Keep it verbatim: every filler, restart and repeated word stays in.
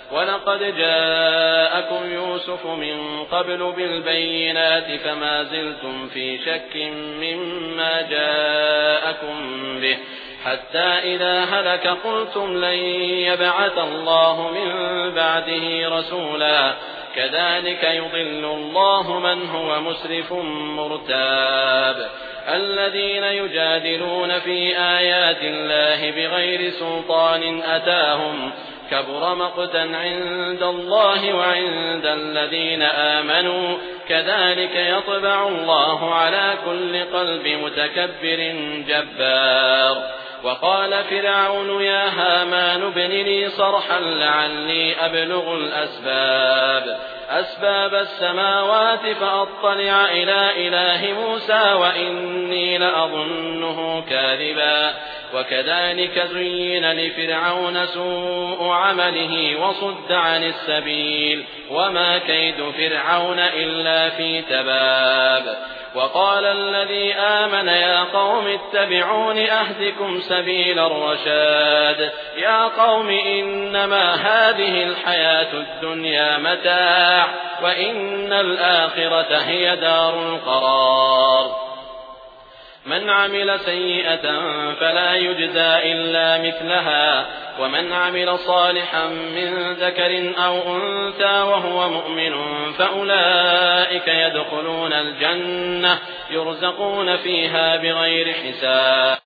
ولقد جاءكم يوسف من قبل بالبينات فما زلتم في شك مما جاءكم به حتى إذا هلك قلتم لن يبعث الله من بعده رسولا كذلك يضل الله من هو مسرف مرتاب الذين يجادلون في آيات الله بغير سلطان أتاهم كبر مقتا عند الله وعند الذين آمنوا كذلك يطبع الله على كل قلب متكبر جبار وقال فرعون يا هامان ابن لي صرحا لعلي أبلغ الأسباب أسباب السماوات فأطلع إلى إله موسى وإني لأظنه كاذبا وكذلك زين لفرعون سوء عمله وصد عن السبيل وما كيد فرعون إلا في تباب وقال الذي آمن يا قوم اتبعون أهدكم سبيل الرشاد يا قوم إنما هذه الحياة الدنيا متاع وإن الآخرة هي دار القرار من عمل سيئة فلا يجزى إلا مثلها ومن عمل صالحا من ذكر أو أنثى وهو مؤمن فأولئك يدخلون الجنة يرزقون فيها بغير حساب.